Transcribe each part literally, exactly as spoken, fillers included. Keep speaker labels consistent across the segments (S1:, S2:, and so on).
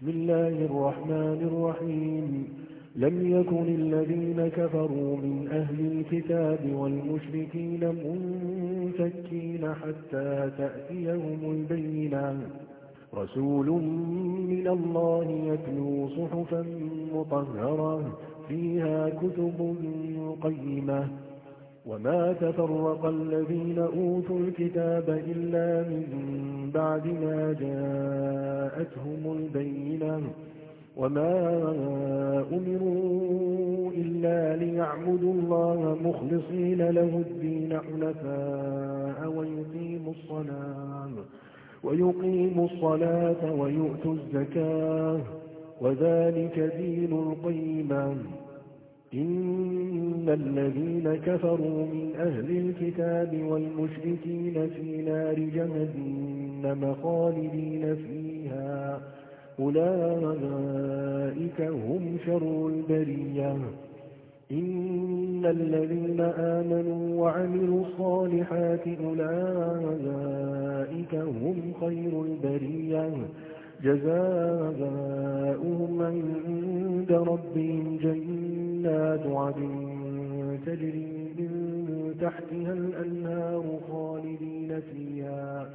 S1: بسم الله الرحمن الرحيم لم يكن الذين كفروا من أهل الكتاب والمشركين منفكين حتى تأتيهم البينة رسول من الله يتلو صحفا مطهرة فيها كتب قيمة وما تفرق الذين أوتوا الكتاب إلا من بعد ما جاءتهم البينة وما أمروا إلا ليعبدوا الله مخلصين له الدين حنفاء ويقيموا الصلاة ويقيموا الصلاة ويؤتوا الزكاة وذلك دين القيمة إن الذين كفروا من أهل الكتاب والمشركين في نار جهنم خالدين فيها أولئك هم شر البرية إن الذين آمنوا وعملوا الصالحات أولئك هم خير البرية جزاؤهم عند ربهم جنات عدن تجري من تحتها الأنهار خالدين فيها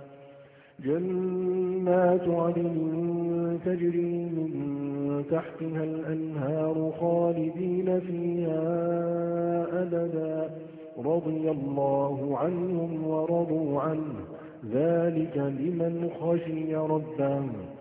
S1: جنات عدن تجري من تحتها الأنهار خالدين فيها أبدا رضي الله عنهم ورضوا عنه ذلك لمن خشي ربه